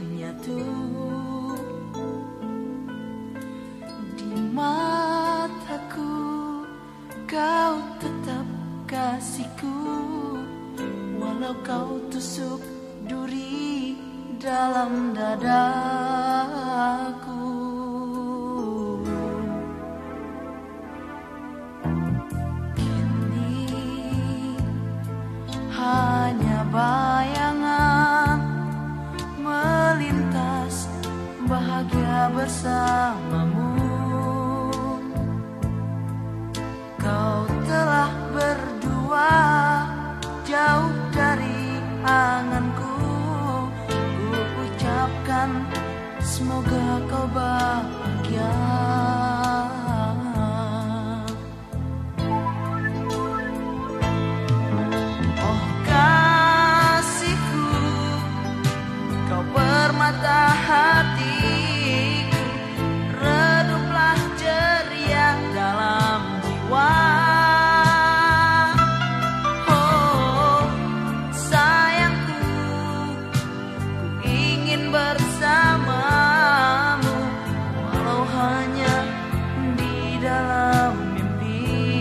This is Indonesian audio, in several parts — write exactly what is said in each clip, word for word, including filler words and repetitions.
menyatu di mataku. Kau tetap kasihku, walau kau tusuk duri dalam dadaku. Kini hanya bayangan melintas bahagia bersamamu. Kau telah berdua jauh dari anganku. Ku ucapkan semoga kau bahagia. Oh kasihku, kau permata hatiku, reduplah ceria dalam jiwa. Oh sayangku, ku ingin bersamamu, walau hanya di dalam mimpi.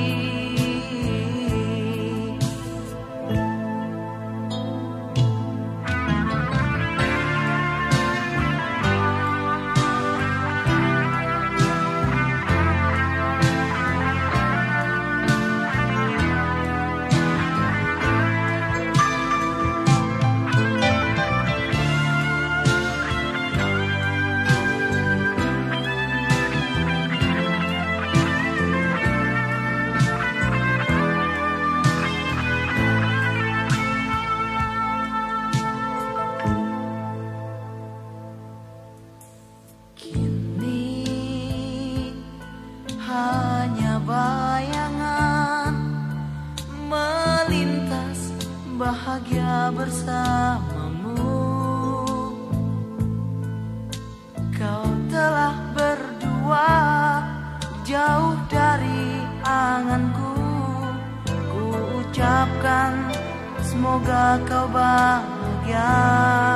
Hanya bayangan melintas bahagia bersamamu. Kau telah berdua jauh dari anganku. Ku ucapkan semoga kau bahagia.